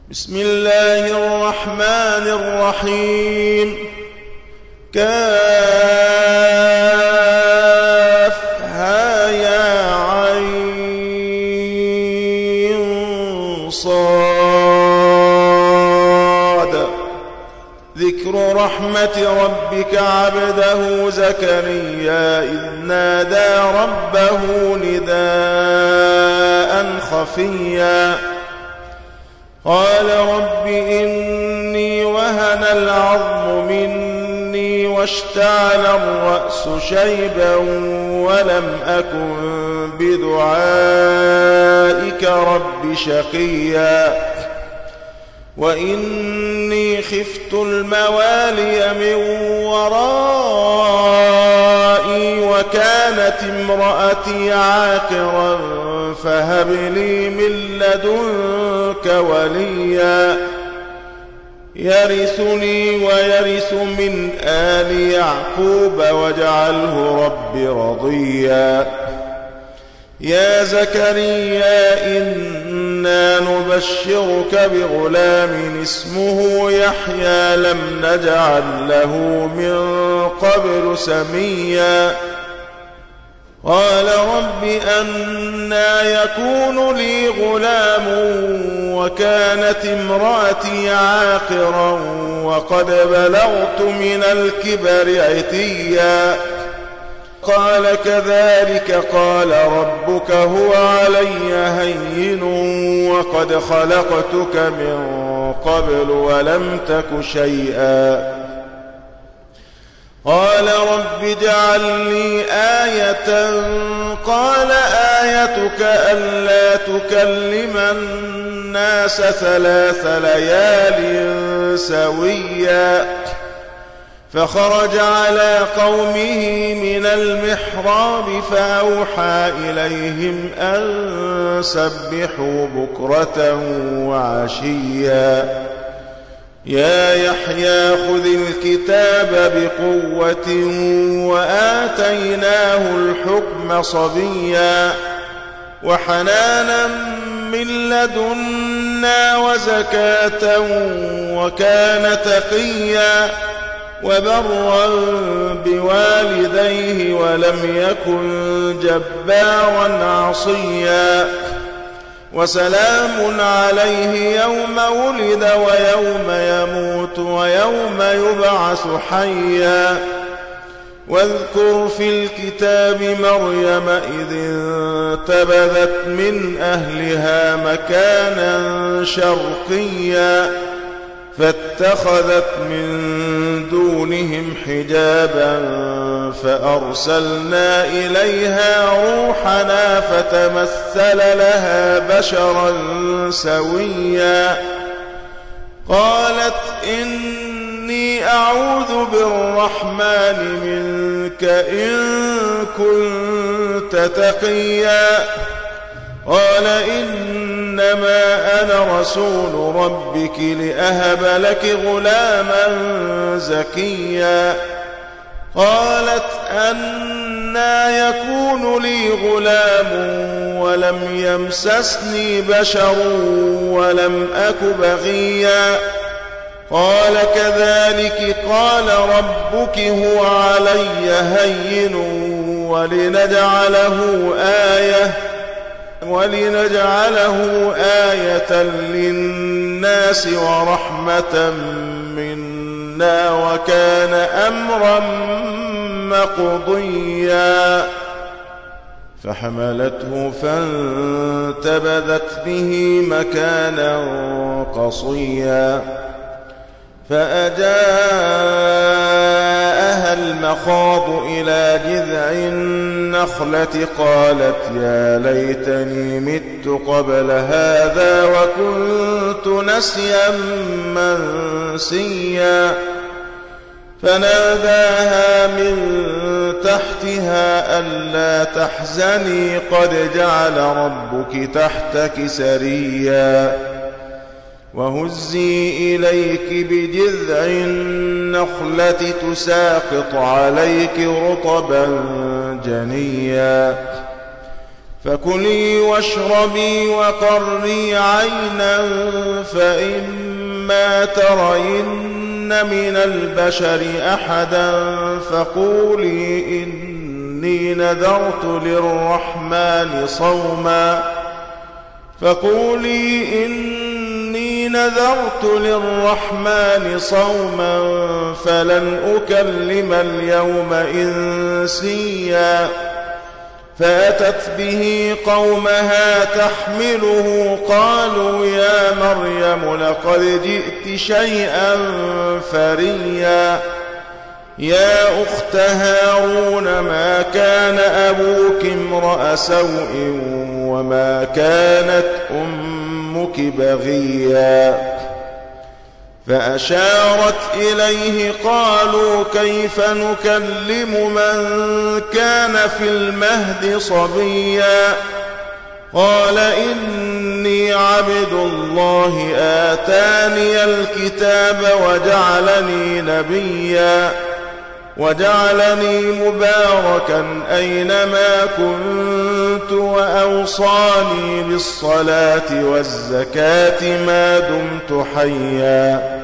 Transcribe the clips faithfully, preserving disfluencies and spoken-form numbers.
بسم الله الرحمن الرحيم. كافها يا عين صاد. ذكر رحمة ربك عبده زكريا إذ نادى ربه نداء خفيا قال رب إني وهن العظم مني واشتعل الرأس شيبا ولم أكن بدعائك رب شقيا وإني خفت الموالي من ورائي وكانت امرأتي عاقرا فهب لي من لدنك وليا يرثني ويرث من آل يعقوب واجعله رب رضيا. يا زكريا إنا نبشرك بغلام اسمه يحيى لم نجعل له من قبل سميا قال رب أنى يكون لي غلام وكانت امرأتي عاقرا وقد بلغت من الكبر عتيا قال كذلك قال ربك هو علي هين وقد خلقتك من قبل ولم تك شيئا قال رب اجعل لي آية قال آيتك ألا تكلم الناس ثلاث ليال سويا فخرج على قومه من المحراب فأوحى إليهم أن سبحوا بكرة وعشيا يا يحيى خذ الكتاب بقوة وآتيناه الحكم صبيا وحنانا من لدنا وزكاة وكان تقيا وبرا بوالديه ولم يكن جبارا عصيا وسلام عليه يوم ولد ويوم يموت ويوم يبعث حيا واذكر في الكتاب مريم إذ انتبذت من أهلها مكانا شرقيا فاتخذت من دونهم حجابا فأرسلنا إليها روحنا فتمثل لها بشرا سويا قالت إني أعوذ بالرحمن منك إن كنت تقيا قال إنما أنا رسول ربك لأهب لك غلاما زكيا قالت أنى يكون لي غلام ولم يمسسني بشر ولم أك بغيا قال كذلك قال ربك هو علي هين ولنجعله آية ولنجعله آية للناس ورحمة منا وكان أمرا مقضيا فحملته فانتبذت به مكانا قصيا فأجاءها المخاض إلى جذع النخلة قالت يا ليتني مت قبل هذا وكنت نسيا منسيا فناداها من تحتها ألا تحزني قد جعل ربك تحتك سريا وهزي إليك بجذع النخلة تساقط عليك رطبا جنيا فكلي واشربي وقري عينا فإما ترين من البشر أحدا فقولي إني نذرت للرحمن صوما فقولي إني نذرت للرحمن صوما فلن أكلم اليوم إنسيا فأتت به قومها تحمله قالوا يا مريم لقد جئت شيئا فريا يا أخت هارون ما كان أبوك امرأ سوء وما كانت أمك بغيا فأشارت إليه قالوا كيف نكلم من كان في المهد صبيا قال إني عبد الله آتاني الكتاب وجعلني نبيا وجعلني مباركا أينما كنت وأوصاني بالصلاة والزكاة ما دمت حيا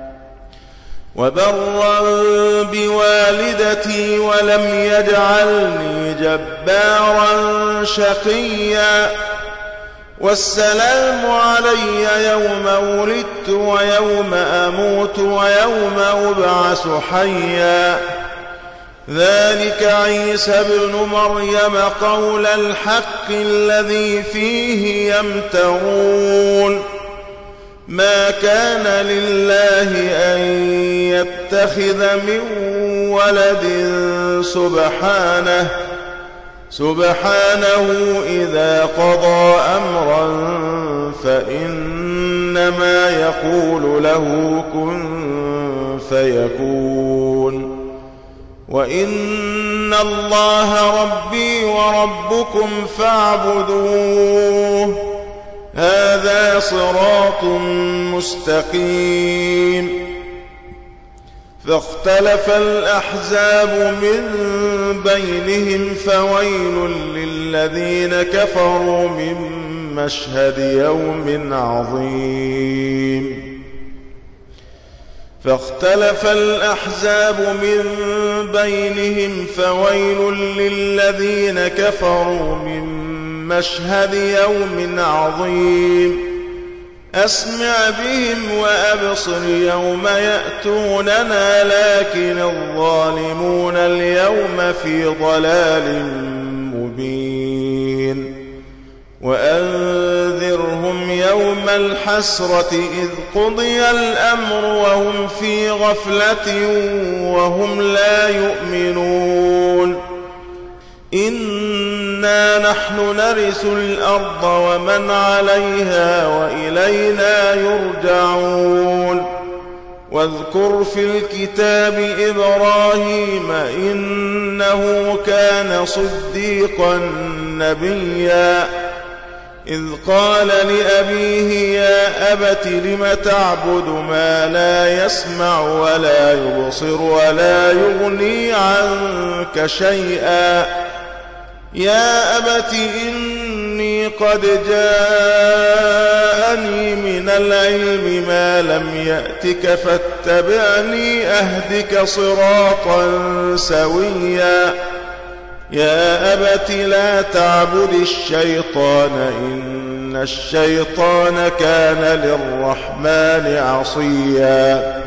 وبرا بوالدتي ولم يجعلني جبارا شقيا والسلام علي يوم ولدت ويوم أموت ويوم أبعث حيا ذلك عيسى ابن مريم قول الحق الذي فيه يمترون ما كان لله أن يتخذ من ولد سبحانه سبحانه إذا قضى أمرا فإنما يقول له كن فيكون وإن الله ربي وربكم فاعبدوه هذا صراط مستقيم فاختلف الأحزاب من بينهم فويل للذين كفروا من مشهد يوم عظيم فاختلف الأحزاب من بينهم فويل للذين كفروا من مشهد يوم عظيم أسمع بهم وأبصر يوم يأتوننا لكن الظالمون اليوم في ضلال مبين وأنذرهم يوم الحسرة إذ قضي الأمر وهم في غفلة وهم لا يؤمنون إنا نحن نرث الأرض ومن عليها وإلينا يرجعون واذكر في الكتاب إبراهيم إنه كان صديقا نبيا إذ قال لأبيه يا أبت لم تعبد ما لا يسمع ولا يبصر ولا يغني عنك شيئا يا أبت إني قد جاءني من العلم ما لم يأتك فاتبعني أهدك صراطا سويا يا أبت لا تعبد الشيطان إن الشيطان كان للرحمن عصيا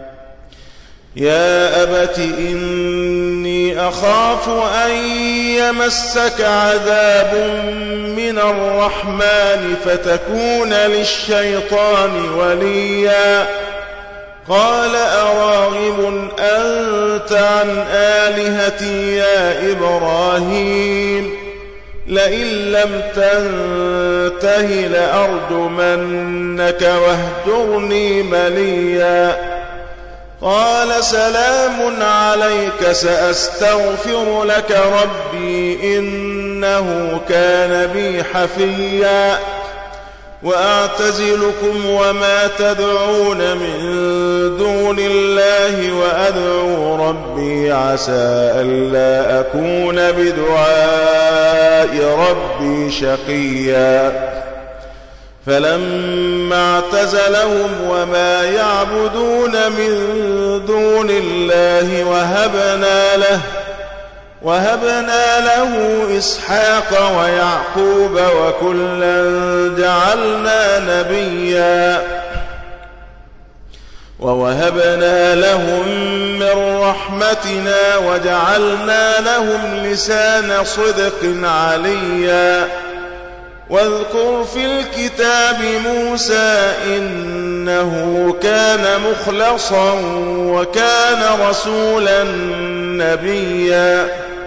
يا أبت إني أخاف أن يمسك عذاب من الرحمن فتكون للشيطان وليا قال أراغب أنت عن آلهتي يا إبراهيم لئن لم تنته لأرجمنك واهجرني مليا قال سلام عليك سأستغفر لك ربي إنه كان بي حفيا وأعتزلكم وما تدعون من دون الله وأدعو ربي عسى ألا أكون بدعاء ربي شقيا فلما اعتزلهم وما يعبدون من دون الله وهبنا له وهبنا له إسحاق ويعقوب وكلا جعلنا نبيا ووهبنا لهم من رحمتنا وجعلنا لهم لسان صدق عليا واذكر في الكتاب موسى إنه كان مخلصا وكان رسولا نبيا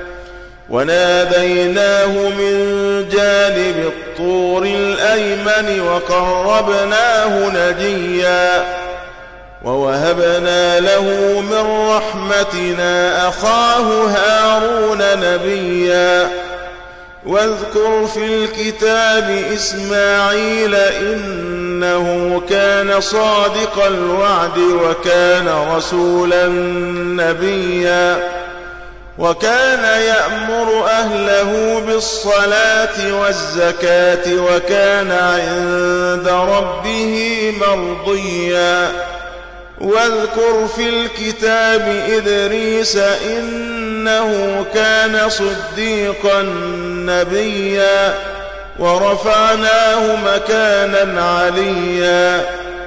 وناديناه من جانب الطور الأيمن وقربناه نجيا ووهبنا له من رحمتنا أخاه هارون نبيا واذكر في الكتاب إسماعيل إنه كان صادق الوعد وكان رسولا نبيا وكان يأمر أهله بالصلاة والزكاة وكان عند ربه مرضيا واذكر في الكتاب إدريس إنه كان صديقا نبيا ورفعناه مكانا عليا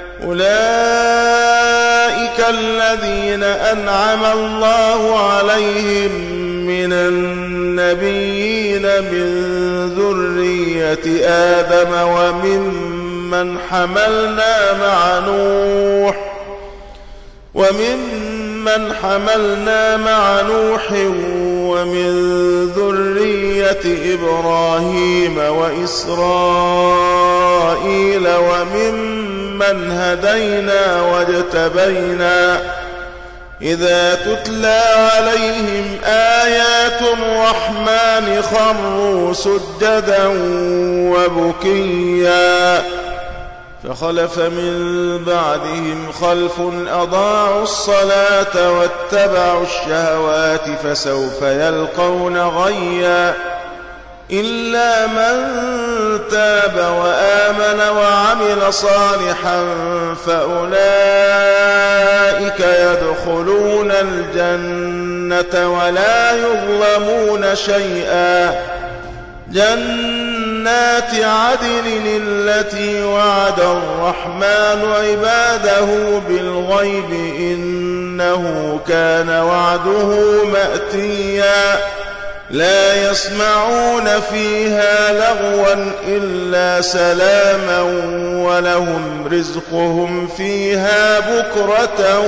أولئك الذين أنعم الله عليهم من النبيين من ذرية آدم وممن حملنا مع نوح وممن حملنا مع نوح ومن ذرية إبراهيم وإسرائيل وممن هدينا واجتبينا إذا تتلى عليهم آيات الرحمن خروا سجدا وبكيا فخلف من بعدهم خلف أضاعوا الصلاة واتبعوا الشهوات فسوف يلقون غيا إلا من تاب وآمن وعمل صالحا فأولئك يدخلون الجنة ولا يظلمون شيئا جنات عدن التي وعد الرحمن عباده بالغيب إنه كان وعده مأتيا لا يسمعون فيها لغوا إلا سلاما ولهم رزقهم فيها بكرة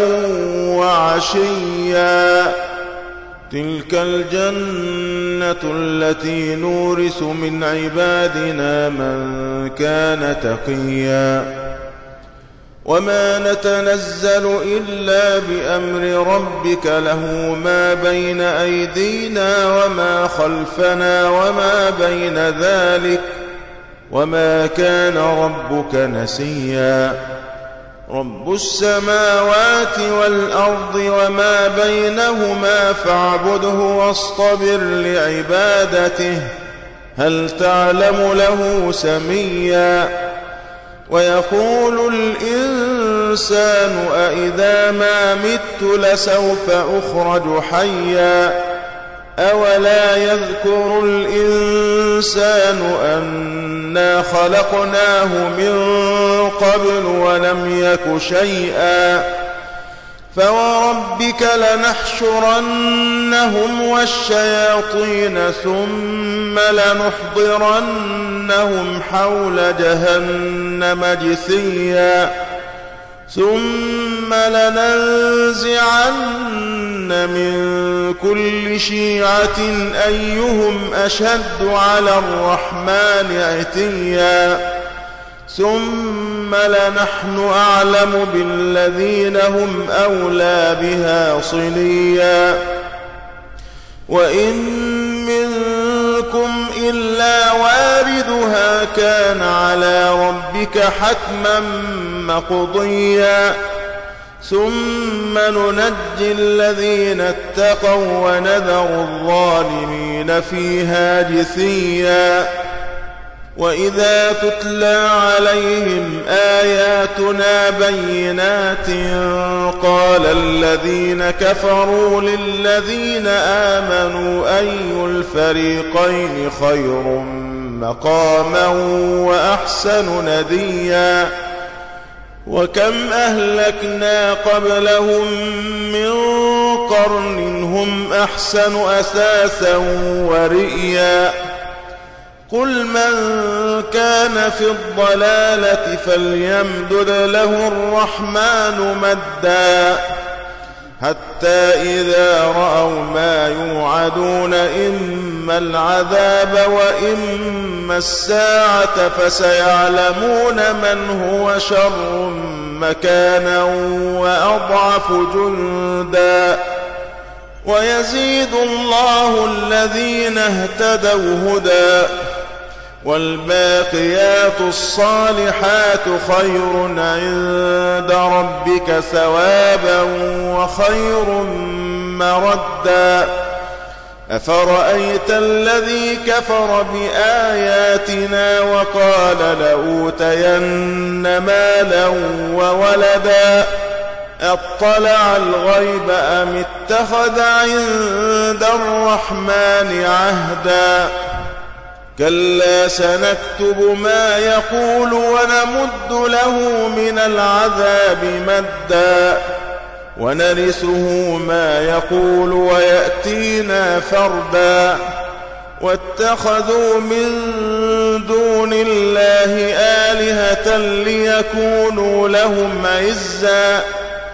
وعشيا تلك الجنة التي نورث من عبادنا من كان تقيا وما نتنزل إلا بأمر ربك له ما بين أيدينا وما خلفنا وما بين ذلك وما كان ربك نسيا رب السماوات والأرض وما بينهما فاعبده واصطبر لعبادته هل تعلم له سميا ويقول الإنسان أإذا ما مت لسوف أخرج حيا أولا يذكر الإنسان أنا خلقناه من قبل ولم يك شيئا فوربك لنحشرنهم والشياطين ثم لنحضرنهم حول جهنم جثيا ثم لننزعن من كل شيعة أيهم أشد على الرحمن عتيا ثم لنحن أعلم بالذين هم أولى بها صليا وإن منكم إلا واردها كان على ربك حتما مقضيا ثم ننجي الذين اتقوا ونذر الظالمين فيها جثيا وإذا تتلى عليهم آياتنا بينات قال الذين كفروا للذين آمنوا أي الفريقين خير مقاما وأحسن نديا وكم أهلكنا قبلهم من قرن هم أحسن أثاثا ورئيا قل من كان في الضلالة فليمدد له الرحمن مدا حتى إذا رأوا ما يوعدون إما العذاب وإما الساعة فسيعلمون من هو شر مكانا وأضعف جندا ويزيد الله الذين اهتدوا هدى والباقيات الصالحات خير عند ربك ثوابا وخير مردا أفرأيت الذي كفر بآياتنا وقال لأوتين مالا وولدا أطلع الغيب أم اتخذ عند الرحمن عهدا كلا سنكتب ما يقول ونمد له من العذاب مدا ونرثه ما يقول ويأتينا فردا واتخذوا من دون الله آلهة ليكونوا لهم عزا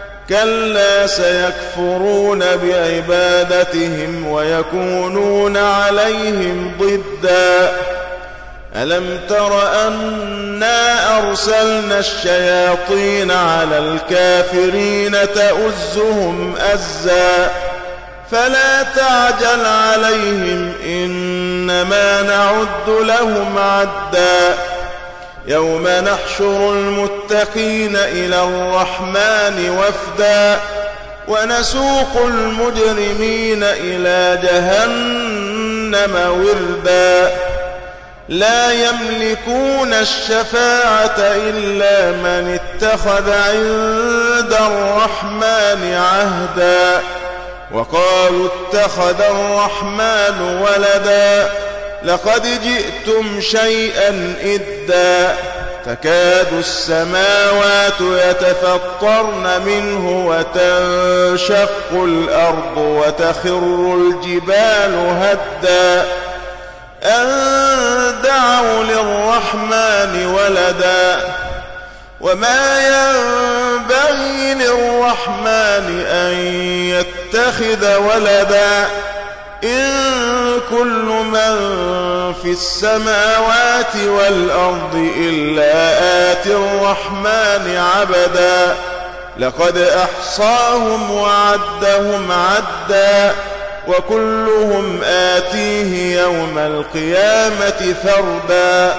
كلا سيكفرون بعبادتهم ويكونون عليهم ضدا ألم تر أنا أرسلنا الشياطين على الكافرين تؤزهم أزا فلا تعجل عليهم إنما نعد لهم عدا يوم نحشر المتقين إلى الرحمن وفدا ونسوق المجرمين إلى جهنم وردا لا يملكون الشفاعة إلا من اتخذ عند الرحمن عهدا وقالوا اتخذ الرحمن ولدا لقد جئتم شيئا إدا تكاد السماوات يتفطرن منه وتنشق الأرض وتخر الجبال هدا أن دعوا للرحمن ولدا وما ينبغي للرحمن أن يتخذ ولدا إن كل من في السماوات والأرض إلا آتي الرحمن عبدا لقد أحصاهم وعدهم عدا وكلهم آتيه يوم القيامة فردا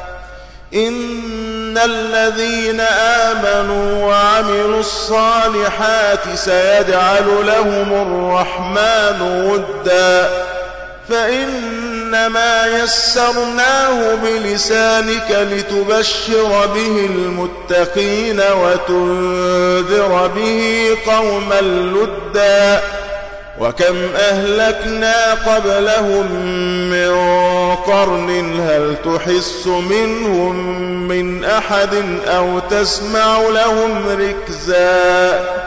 إن الذين آمنوا وعملوا الصالحات سيجعل لهم الرحمن ودا فإنما يسرناه بلسانك لتبشر به المتقين وتنذر به قوما لدا وكم أهلكنا قبلهم من قرن هل تحس منهم من أحد أو تسمع لهم ركزا